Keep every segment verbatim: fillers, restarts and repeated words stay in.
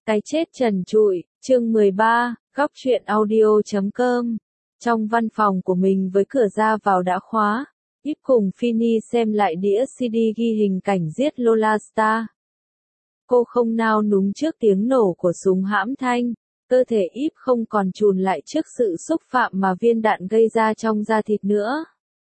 Cái chết trần trụi, chương mười ba, góc truyện audio chấm com. Trong văn phòng của mình với cửa ra vào đã khóa, Íp cùng Finny xem lại đĩa xê đê ghi hình cảnh giết Lola Star. Cô không nao núng trước tiếng nổ của súng hãm thanh, cơ thể Íp không còn chùn lại trước sự xúc phạm mà viên đạn gây ra trong da thịt nữa.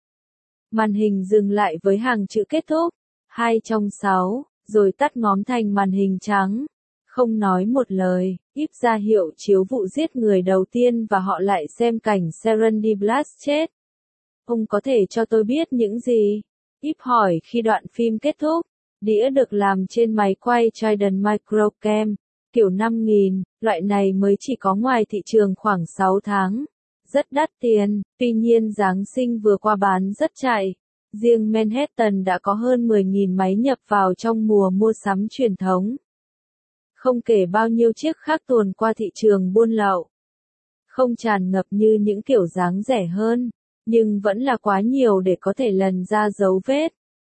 Màn hình dừng lại với hàng chữ kết thúc, hai trong sáu, rồi tắt ngóm thành màn hình trắng. Không nói một lời, Íp ra hiệu chiếu vụ giết người đầu tiên và họ lại xem cảnh Serenity Blast chết. Ông có thể cho tôi biết những gì? Íp hỏi khi đoạn phim kết thúc. Đĩa được làm trên máy quay Trident Microcam, kiểu năm nghìn, loại này mới chỉ có ngoài thị trường khoảng sáu tháng. Rất đắt tiền, tuy nhiên Giáng sinh vừa qua bán rất chạy. Riêng Manhattan đã có hơn mười nghìn máy nhập vào trong mùa mua sắm truyền thống. Không kể bao nhiêu chiếc khác tuồn qua thị trường buôn lậu. Không tràn ngập như những kiểu dáng rẻ hơn, nhưng vẫn là quá nhiều để có thể lần ra dấu vết.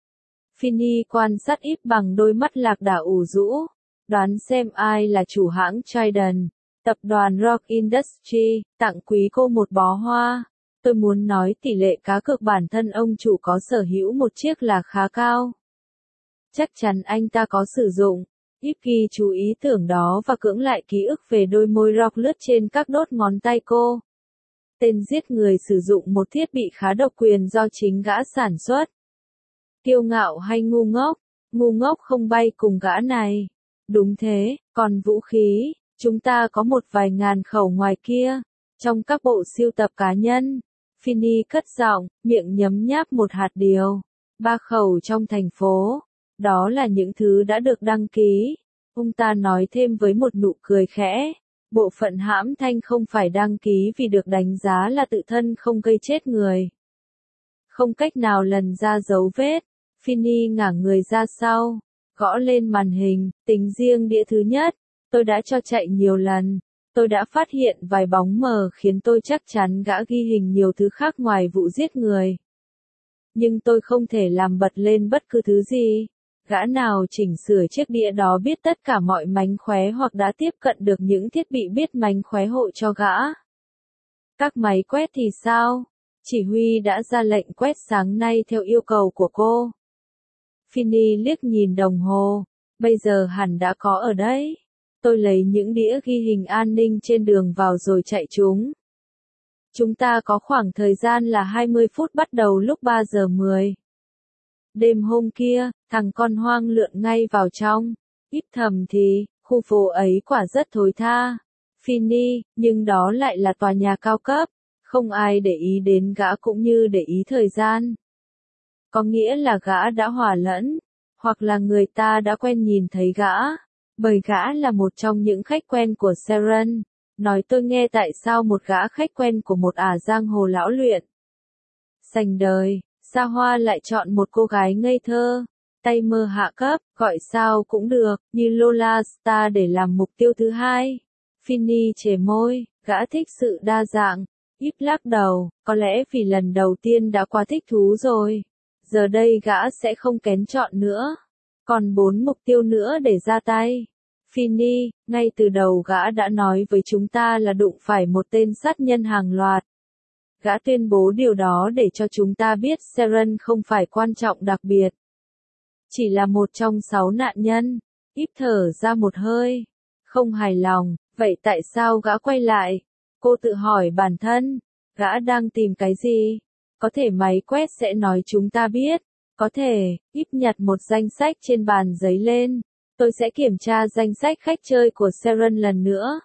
Finny quan sát Íp bằng đôi mắt lạc đà ủ rũ, đoán xem ai là chủ hãng Trident. Tập đoàn Rock Industry tặng quý cô một bó hoa. Tôi muốn nói tỷ lệ cá cược bản thân ông chủ có sở hữu một chiếc là khá cao. Chắc chắn anh ta có sử dụng. Íp ghi chú ý tưởng đó và cưỡng lại ký ức về đôi môi Rock lướt trên các đốt ngón tay cô. Tên giết người sử dụng một thiết bị khá độc quyền do chính gã sản xuất. Kiêu ngạo hay ngu ngốc? Ngu ngốc không bay cùng gã này. Đúng thế, còn vũ khí, chúng ta có một vài ngàn khẩu ngoài kia, trong các bộ sưu tập cá nhân. Finny cất giọng, miệng nhấm nháp một hạt điều. Ba khẩu trong thành phố. Đó là những thứ đã được đăng ký. Ông ta nói thêm với một nụ cười khẽ. Bộ phận hãm thanh không phải đăng ký vì được đánh giá là tự thân không gây chết người. Không cách nào lần ra dấu vết. Finny ngả người ra sau, gõ lên màn hình, tính riêng đĩa thứ nhất. Tôi đã cho chạy nhiều lần. Tôi đã phát hiện vài bóng mờ khiến tôi chắc chắn gã ghi hình nhiều thứ khác ngoài vụ giết người. Nhưng tôi không thể làm bật lên bất cứ thứ gì. Gã nào chỉnh sửa chiếc đĩa đó biết tất cả mọi mánh khóe hoặc đã tiếp cận được những thiết bị biết mánh khóe hộ cho gã. Các máy quét thì sao? Chỉ huy đã ra lệnh quét sáng nay theo yêu cầu của cô. Finny liếc nhìn đồng hồ. Bây giờ hẳn đã có ở đấy. Tôi lấy những đĩa ghi hình an ninh trên đường vào rồi chạy chúng. Chúng ta có khoảng thời gian là hai mươi phút bắt đầu lúc ba giờ mười. Đêm hôm kia, thằng con hoang lượn ngay vào trong. Íp thầm thì, khu phố ấy quả rất thối tha. Finny, nhưng đó lại là tòa nhà cao cấp. Không ai để ý đến gã cũng như để ý thời gian. Có nghĩa là gã đã hòa lẫn, hoặc là người ta đã quen nhìn thấy gã. Bởi gã là một trong những khách quen của Seren. Nói tôi nghe tại sao một gã khách quen của một ả giang hồ lão luyện sành đời, xa hoa lại chọn một cô gái ngây thơ, tay mơ hạ cấp, gọi sao cũng được, như Lola Star để làm mục tiêu thứ hai. Finny chề môi, gã thích sự đa dạng. Íp lắc đầu, có lẽ vì lần đầu tiên đã quá thích thú rồi. Giờ đây gã sẽ không kén chọn nữa. Còn bốn mục tiêu nữa để ra tay. Finny, ngay từ đầu gã đã nói với chúng ta là đụng phải một tên sát nhân hàng loạt. Gã tuyên bố điều đó để cho chúng ta biết Seren không phải quan trọng đặc biệt. Chỉ là một trong sáu nạn nhân. Íp thở ra một hơi. Không hài lòng, vậy tại sao gã quay lại? Cô tự hỏi bản thân, gã đang tìm cái gì? Có thể máy quét sẽ nói chúng ta biết. Có thể, Íp nhặt một danh sách trên bàn giấy lên. Tôi sẽ kiểm tra danh sách khách chơi của Seren lần nữa.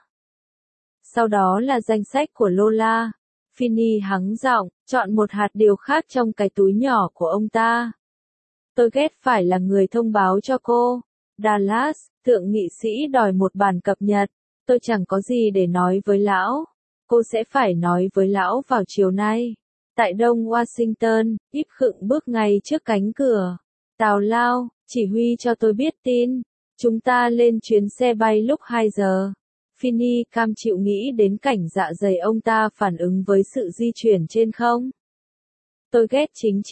Sau đó là danh sách của Lola. Finny hắng giọng, chọn một hạt điều khác trong cái túi nhỏ của ông ta. Tôi ghét phải là người thông báo cho cô. Dallas, thượng nghị sĩ đòi một bản cập nhật. Tôi chẳng có gì để nói với lão. Cô sẽ phải nói với lão vào chiều nay. Tại Đông Washington, Íp khựng bước ngay trước cánh cửa. Tào lao, chỉ huy cho tôi biết tin. Chúng ta lên chuyến xe bay lúc hai giờ. Finny cam chịu nghĩ đến cảnh dạ dày ông ta phản ứng với sự di chuyển trên không. Tôi ghét chính trị,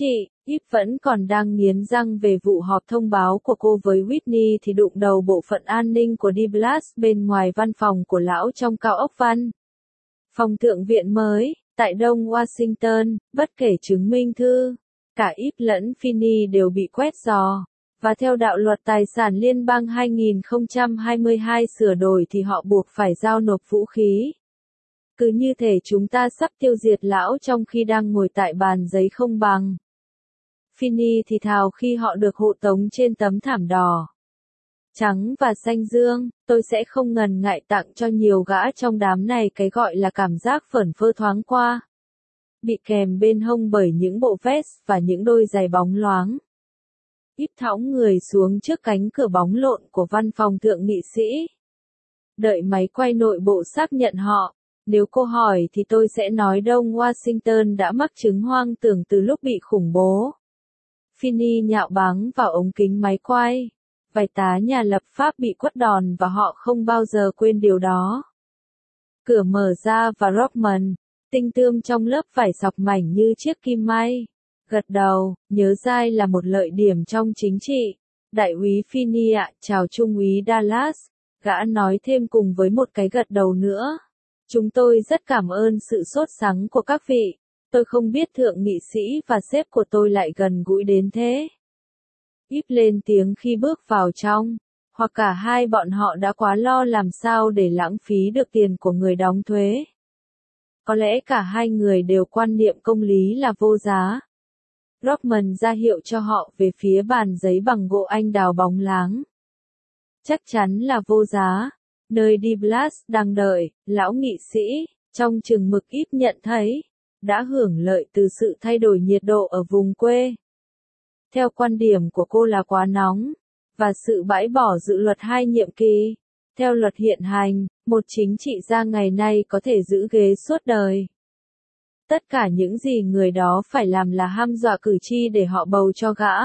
Íp vẫn còn đang nghiến răng về vụ họp thông báo của cô với Whitney thì đụng đầu bộ phận an ninh của Douglas bên ngoài văn phòng của lão trong cao ốc văn phòng thượng viện mới, tại Đông Washington. Bất kể chứng minh thư, cả Íp lẫn Finney đều bị quét dò. Và theo đạo luật tài sản liên bang hai nghìn không trăm hai mươi hai sửa đổi thì họ buộc phải giao nộp vũ khí. Cứ như thể chúng ta sắp tiêu diệt lão trong khi đang ngồi tại bàn giấy không bằng. Finney thì thào khi họ được hộ tống trên tấm thảm đỏ trắng và xanh dương. Tôi sẽ không ngần ngại tặng cho nhiều gã trong đám này cái gọi là cảm giác phởn phơ thoáng qua, bị kèm bên hông bởi những bộ vest và những đôi giày bóng loáng. Íp thõng người xuống trước cánh cửa bóng lộn của văn phòng thượng nghị sĩ. Đợi máy quay nội bộ xác nhận họ. Nếu cô hỏi thì tôi sẽ nói Đông Washington đã mắc chứng hoang tưởng từ lúc bị khủng bố. Finney nhạo báng vào ống kính máy quay. Vài tá nhà lập pháp bị quất đòn và họ không bao giờ quên điều đó. Cửa mở ra và Rockman, tinh tươm trong lớp vải sọc mảnh như chiếc kim may, gật đầu, nhớ dai là một lợi điểm trong chính trị. Đại úy Finney ạ, chào Trung úy Dallas, gã nói thêm cùng với một cái gật đầu nữa. Chúng tôi rất cảm ơn sự sốt sắng của các vị. Tôi không biết thượng nghị sĩ và sếp của tôi lại gần gũi đến thế. Íp lên tiếng khi bước vào trong, hoặc cả hai bọn họ đã quá lo làm sao để lãng phí được tiền của người đóng thuế. Có lẽ cả hai người đều quan niệm công lý là vô giá. Rockman ra hiệu cho họ về phía bàn giấy bằng gỗ anh đào bóng láng. Chắc chắn là vô giá. Nơi Douglas đang đợi, lão nghị sĩ, trong chừng mực Íp nhận thấy, đã hưởng lợi từ sự thay đổi nhiệt độ ở vùng quê. Theo quan điểm của cô là quá nóng, và sự bãi bỏ dự luật hai nhiệm kỳ. Theo luật hiện hành, một chính trị gia ngày nay có thể giữ ghế suốt đời. Tất cả những gì người đó phải làm là hăm dọa cử tri để họ bầu cho gã.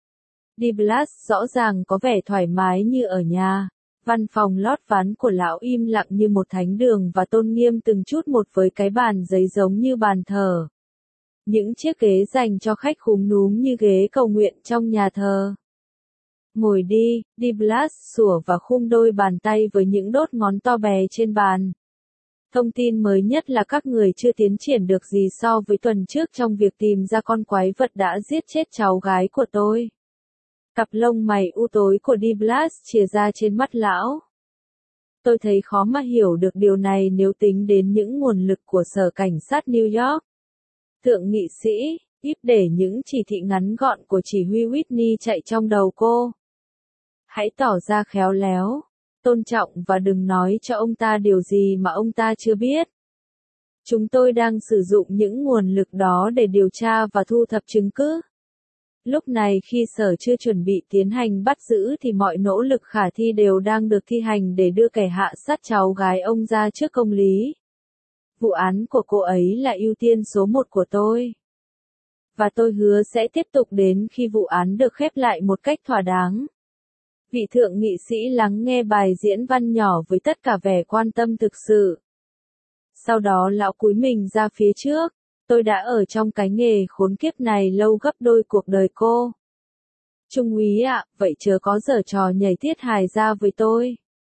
Douglas rõ ràng có vẻ thoải mái như ở nhà. Văn phòng lót ván của lão im lặng như một thánh đường và tôn nghiêm từng chút một với cái bàn giấy giống như bàn thờ. Những chiếc ghế dành cho khách khúm núm như ghế cầu nguyện trong nhà thờ. Ngồi đi, Douglas sủa và khum đôi bàn tay với những đốt ngón to bé trên bàn. Thông tin mới nhất là các người chưa tiến triển được gì so với tuần trước trong việc tìm ra con quái vật đã giết chết cháu gái của tôi. Cặp lông mày u tối của Douglas chìa ra trên mắt lão. Tôi thấy khó mà hiểu được điều này nếu tính đến những nguồn lực của sở cảnh sát New York. Thượng nghị sĩ, Íp để những chỉ thị ngắn gọn của chỉ huy Whitney chạy trong đầu cô. Hãy tỏ ra khéo léo, tôn trọng và đừng nói cho ông ta điều gì mà ông ta chưa biết. Chúng tôi đang sử dụng những nguồn lực đó để điều tra và thu thập chứng cứ. Lúc này khi sở chưa chuẩn bị tiến hành bắt giữ thì mọi nỗ lực khả thi đều đang được thi hành để đưa kẻ hạ sát cháu gái ông ra trước công lý. Vụ án của cô ấy là ưu tiên số một của tôi. Và tôi hứa sẽ tiếp tục đến khi vụ án được khép lại một cách thỏa đáng. Vị thượng nghị sĩ lắng nghe bài diễn văn nhỏ với tất cả vẻ quan tâm thực sự. Sau đó lão cúi mình ra phía trước. Tôi đã ở trong cái nghề khốn kiếp này lâu gấp đôi cuộc đời cô. Trung úy ạ, vậy chớ có giở trò nhảy tiết hài ra với tôi.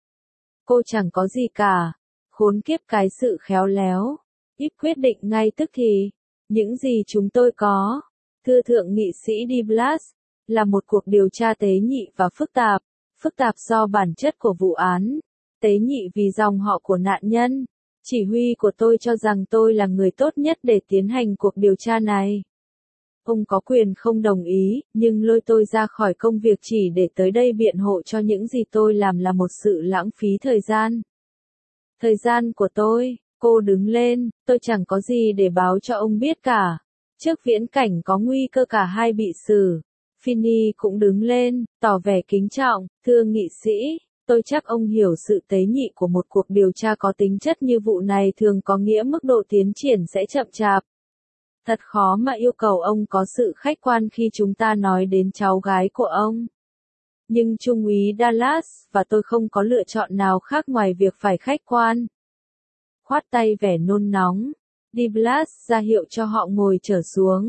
Cô chẳng có gì cả. Khốn kiếp cái sự khéo léo. Íp quyết định ngay tức thì. Những gì chúng tôi có, thưa thượng nghị sĩ Douglas, là một cuộc điều tra tế nhị và phức tạp. Phức tạp do bản chất của vụ án. Tế nhị vì dòng họ của nạn nhân. Chỉ huy của tôi cho rằng tôi là người tốt nhất để tiến hành cuộc điều tra này. Ông có quyền không đồng ý, nhưng lôi tôi ra khỏi công việc chỉ để tới đây biện hộ cho những gì tôi làm là một sự lãng phí thời gian. Thời gian của tôi, cô đứng lên, tôi chẳng có gì để báo cho ông biết cả. Trước viễn cảnh có nguy cơ cả hai bị xử. Finney cũng đứng lên, tỏ vẻ kính trọng, thưa nghị sĩ. Tôi chắc ông hiểu sự tế nhị của một cuộc điều tra có tính chất như vụ này thường có nghĩa mức độ tiến triển sẽ chậm chạp. Thật khó mà yêu cầu ông có sự khách quan khi chúng ta nói đến cháu gái của ông. Nhưng Trung úy Dallas và tôi không có lựa chọn nào khác ngoài việc phải khách quan. Khoát tay vẻ nôn nóng, Douglas ra hiệu cho họ ngồi trở xuống.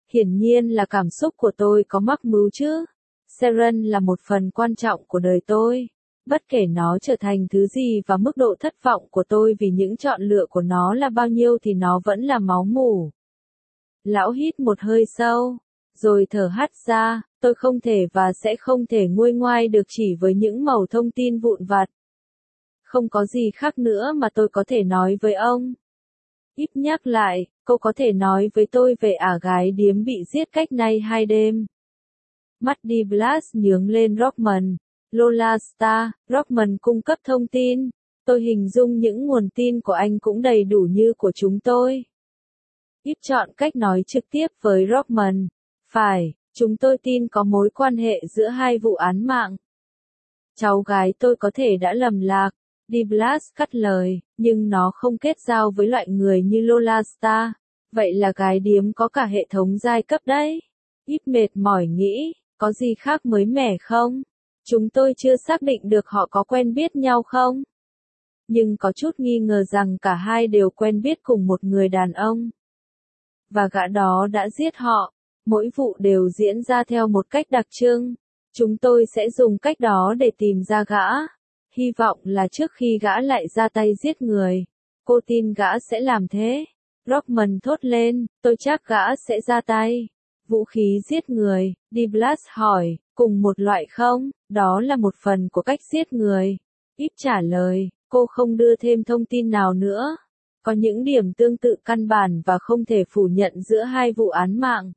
Hiển nhiên là cảm xúc của tôi có mắc mưu chứ. Seren là một phần quan trọng của đời tôi. Bất kể nó trở thành thứ gì và mức độ thất vọng của tôi vì những chọn lựa của nó là bao nhiêu thì nó vẫn là máu mủ. Lão hít một hơi sâu, rồi thở hắt ra, tôi không thể và sẽ không thể nguôi ngoai được chỉ với những mẩu thông tin vụn vặt. Không có gì khác nữa mà tôi có thể nói với ông. Ít nhắc lại, cô có thể nói với tôi về ả gái điếm bị giết cách nay hai đêm. Mắt đi Blas nhướng lên Rockman. Lola Star, Rockman cung cấp thông tin. Tôi hình dung những nguồn tin của anh cũng đầy đủ như của chúng tôi. Ít chọn cách nói trực tiếp với Rockman. Phải, chúng tôi tin có mối quan hệ giữa hai vụ án mạng. Cháu gái tôi có thể đã lầm lạc. Đi Blas cắt lời, nhưng nó không kết giao với loại người như Lola Star. Vậy là gái điếm có cả hệ thống giai cấp đấy. Ít mệt mỏi nghĩ, có gì khác mới mẻ không? Chúng tôi chưa xác định được họ có quen biết nhau không? Nhưng có chút nghi ngờ rằng cả hai đều quen biết cùng một người đàn ông. Và gã đó đã giết họ. Mỗi vụ đều diễn ra theo một cách đặc trưng. Chúng tôi sẽ dùng cách đó để tìm ra gã. Hy vọng là trước khi gã lại ra tay giết người. Cô tin gã sẽ làm thế. Rockman thốt lên, tôi chắc gã sẽ ra tay. Vũ khí giết người, Đi Blas hỏi, cùng một loại không? Đó là một phần của cách giết người. Ít trả lời, cô không đưa thêm thông tin nào nữa. Có những điểm tương tự căn bản và không thể phủ nhận giữa hai vụ án mạng.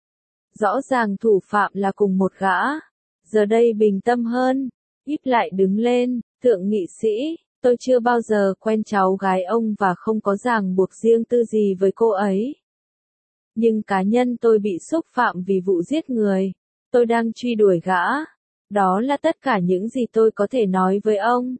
Rõ ràng thủ phạm là cùng một gã. Giờ đây bình tâm hơn. Ít lại đứng lên, thượng nghị sĩ, tôi chưa bao giờ quen cháu gái ông và không có ràng buộc riêng tư gì với cô ấy. Nhưng cá nhân tôi bị xúc phạm vì vụ giết người. Tôi đang truy đuổi gã. Đó là tất cả những gì tôi có thể nói với ông.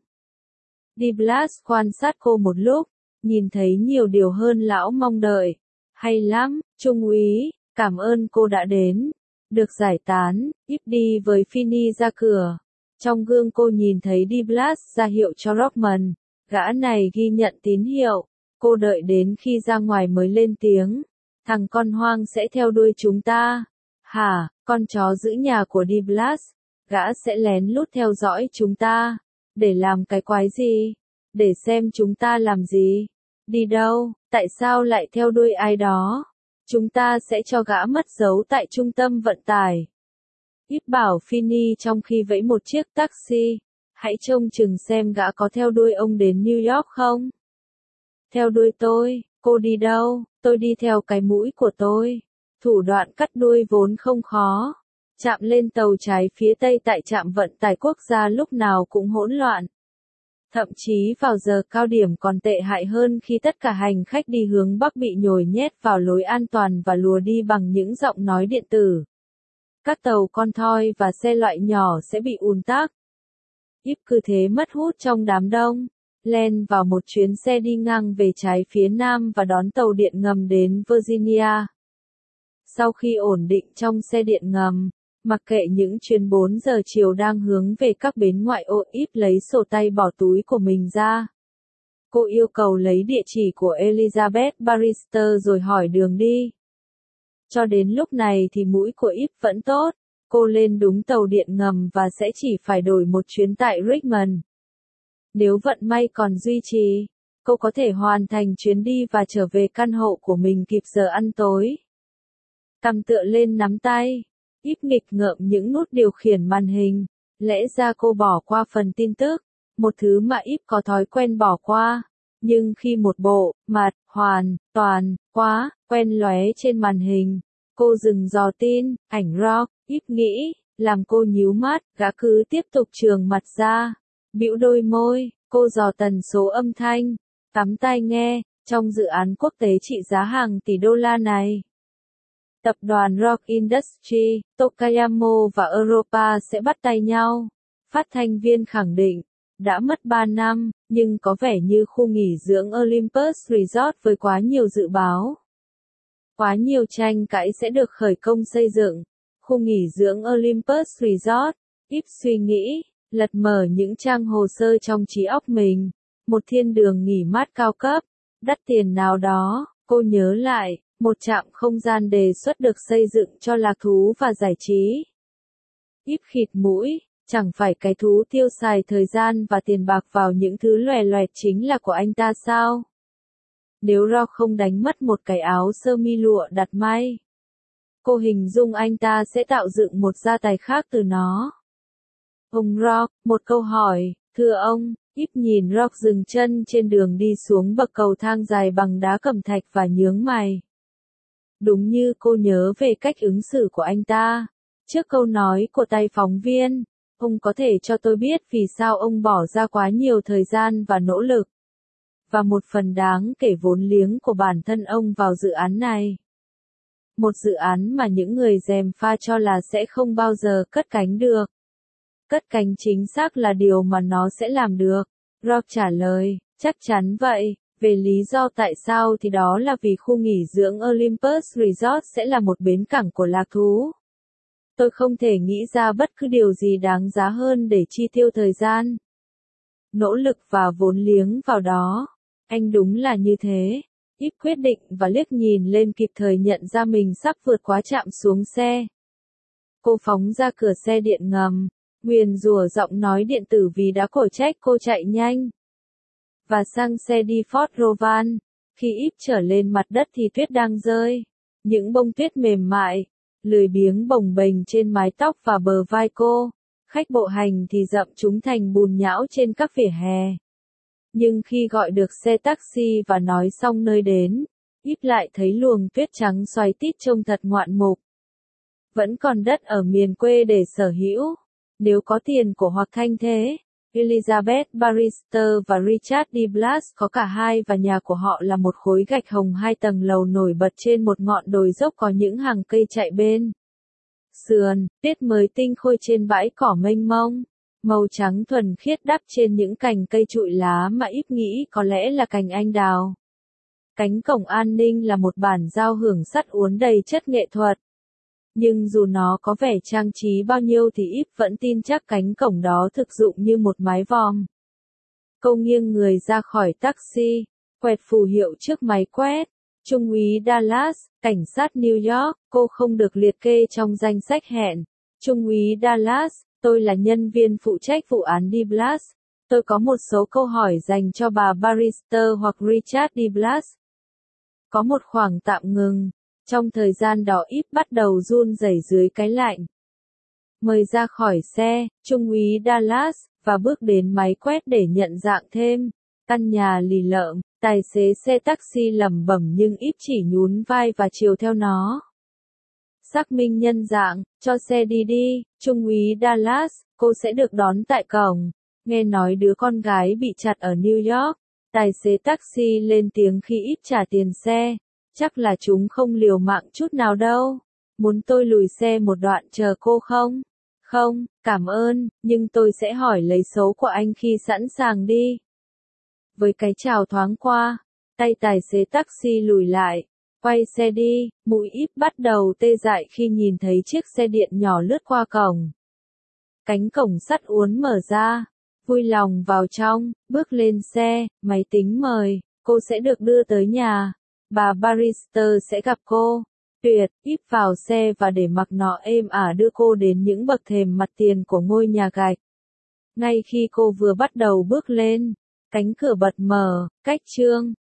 Đi Blas quan sát cô một lúc, nhìn thấy nhiều điều hơn lão mong đợi. Hay lắm, Trung úy, cảm ơn cô đã đến. Được giải tán, Ít đi với Finney ra cửa. Trong gương cô nhìn thấy Đi Blas ra hiệu cho Rockman. Gã này ghi nhận tín hiệu. Cô đợi đến khi ra ngoài mới lên tiếng. Thằng con hoang sẽ theo đuôi chúng ta. Hả, con chó giữ nhà của Đi Blas. Gã sẽ lén lút theo dõi chúng ta. Để làm cái quái gì? Để xem chúng ta làm gì? Đi đâu? Tại sao lại theo đuôi ai đó? Chúng ta sẽ cho gã mất dấu tại trung tâm vận tải. Ít bảo Finney trong khi vẫy một chiếc taxi. Hãy trông chừng xem gã có theo đuôi ông đến New York không? Theo đuôi tôi, cô đi đâu? Tôi đi theo cái mũi của tôi. Thủ đoạn cắt đuôi vốn không khó. Chạm lên tàu trái phía tây tại trạm vận tải quốc gia lúc nào cũng hỗn loạn. Thậm chí vào giờ cao điểm còn tệ hại hơn khi tất cả hành khách đi hướng Bắc bị nhồi nhét vào lối an toàn và lùa đi bằng những giọng nói điện tử. Các tàu con thoi và xe loại nhỏ sẽ bị ùn tắc. Ít cứ thế mất hút trong đám đông. Len vào một chuyến xe đi ngang về trái phía nam và đón tàu điện ngầm đến Virginia. Sau khi ổn định trong xe điện ngầm, mặc kệ những chuyến bốn giờ chiều đang hướng về các bến ngoại ô, Ít lấy sổ tay bỏ túi của mình ra. Cô yêu cầu lấy địa chỉ của Elizabeth Barrister rồi hỏi đường đi. Cho đến lúc này thì mũi của Ít vẫn tốt. Cô lên đúng tàu điện ngầm và sẽ chỉ phải đổi một chuyến tại Richmond. Nếu vận may còn duy trì, cô có thể hoàn thành chuyến đi và trở về căn hộ của mình kịp giờ ăn tối. Cằm tựa lên nắm tay, Ít nghịch ngợm những nút điều khiển màn hình. Lẽ ra cô bỏ qua phần tin tức, một thứ mà Ít có thói quen bỏ qua. Nhưng khi một bộ, mặt, hoàn, toàn, quá, quen lóe trên màn hình, cô dừng dò tin, ảnh rock, Ít nghĩ, làm cô nhíu mắt, gã cứ tiếp tục trường mặt ra. Bĩu đôi môi, cô dò tần số âm thanh, cắm tai nghe, trong dự án quốc tế trị giá hàng tỷ đô la này. Tập đoàn Rock Industry, Tokayamo và Europa sẽ bắt tay nhau. Phát thanh viên khẳng định, đã mất ba năm, nhưng có vẻ như khu nghỉ dưỡng Olympus Resort với quá nhiều dự báo. Quá nhiều tranh cãi sẽ được khởi công xây dựng. Khu nghỉ dưỡng Olympus Resort, Ít suy nghĩ, lật mở những trang hồ sơ trong trí óc mình. Một thiên đường nghỉ mát cao cấp, đắt tiền nào đó, cô nhớ lại, Một trạm không gian đề xuất được xây dựng cho lạc thú và giải trí. Íp khịt mũi, chẳng phải cái thú tiêu xài thời gian và tiền bạc vào những thứ loè loẹt chính là của anh ta sao? Nếu Rock không đánh mất một cái áo sơ mi lụa đặt may, cô hình dung anh ta sẽ tạo dựng một gia tài khác từ nó. Ông Rock, một câu hỏi, thưa ông. Íp nhìn Rock dừng chân trên đường đi xuống bậc cầu thang dài bằng đá cẩm thạch và nhướng mày. Đúng như cô nhớ về cách ứng xử của anh ta. Trước câu nói của tay phóng viên, ông có thể cho tôi biết vì sao ông bỏ ra quá nhiều thời gian và nỗ lực, và một phần đáng kể vốn liếng của bản thân ông vào dự án này. Một dự án mà những người gièm pha cho là sẽ không bao giờ cất cánh được. Cất cánh chính xác là điều mà nó sẽ làm được. Rock trả lời, chắc chắn vậy. Về lý do tại sao thì đó là vì khu nghỉ dưỡng Olympus Resort sẽ là một bến cảng của lạc thú. Tôi không thể nghĩ ra bất cứ điều gì đáng giá hơn để chi tiêu thời gian, nỗ lực và vốn liếng vào đó. Anh đúng là như thế. Íp quyết định và liếc nhìn lên kịp thời nhận ra mình sắp vượt quá trạm xuống xe. Cô phóng ra cửa xe điện ngầm, nguyền rủa giọng nói điện tử vì đã cổ trách cô chạy nhanh. Và sang xe đi Ford Rovan. Khi Íp trở lên mặt đất thì tuyết đang rơi. Những bông tuyết mềm mại, lười biếng bồng bềnh trên mái tóc và bờ vai cô. Khách bộ hành thì dậm chúng thành bùn nhão trên các vỉa hè. Nhưng khi gọi được xe taxi và nói xong nơi đến, Íp lại thấy luồng tuyết trắng xoáy tít trông thật ngoạn mục. Vẫn còn đất ở miền quê để sở hữu, nếu có tiền của hoặc thanh thế. Elizabeth Barrister và Richard D. Blas có cả hai và nhà của họ là một khối gạch hồng hai tầng lầu nổi bật trên một ngọn đồi dốc có những hàng cây chạy bên sườn, tuyết mới tinh khôi trên bãi cỏ mênh mông, màu trắng thuần khiết đắp trên những cành cây trụi lá mà Íp nghĩ có lẽ là cành anh đào. Cánh cổng an ninh là một bản giao hưởng sắt uốn đầy chất nghệ thuật. Nhưng dù nó có vẻ trang trí bao nhiêu thì Íp vẫn tin chắc cánh cổng đó thực dụng như một mái vòm. Cô nghiêng người ra khỏi taxi, quẹt phù hiệu trước máy quét. Trung úy Dallas, cảnh sát New York, cô không được liệt kê trong danh sách hẹn. Trung úy Dallas, tôi là nhân viên phụ trách vụ án D. Blas. Tôi có một số câu hỏi dành cho bà Barrister hoặc Richard D. Blas. Có một khoảng tạm ngừng. Trong thời gian đó Íp bắt đầu run rẩy dưới cái lạnh. Mời ra khỏi xe, Trung úy Dallas, và bước đến máy quét để nhận dạng thêm. Căn nhà lì lợm, tài xế xe taxi lẩm bẩm nhưng Íp chỉ nhún vai và chiều theo nó. Xác minh nhân dạng, cho xe đi đi, Trung úy Dallas, cô sẽ được đón tại cổng. Nghe nói đứa con gái bị chặt ở New York. Tài xế taxi lên tiếng khi Íp trả tiền xe. Chắc là chúng không liều mạng chút nào đâu. Muốn tôi lùi xe một đoạn chờ cô không? Không, cảm ơn, nhưng tôi sẽ hỏi lấy số của anh khi sẵn sàng đi. Với cái chào thoáng qua, tay tài xế taxi lùi lại, quay xe đi, mũi Íp bắt đầu tê dại khi nhìn thấy chiếc xe điện nhỏ lướt qua cổng. Cánh cổng sắt uốn mở ra, vui lòng vào trong, bước lên xe, máy tính mời, cô sẽ được đưa tới nhà. Bà Barrister sẽ gặp cô. Tuyệt, Íp vào xe và để mặc nó êm ả đưa cô đến những bậc thềm mặt tiền của ngôi nhà gạch. Ngay khi cô vừa bắt đầu bước lên, cánh cửa bật mở, cách chương.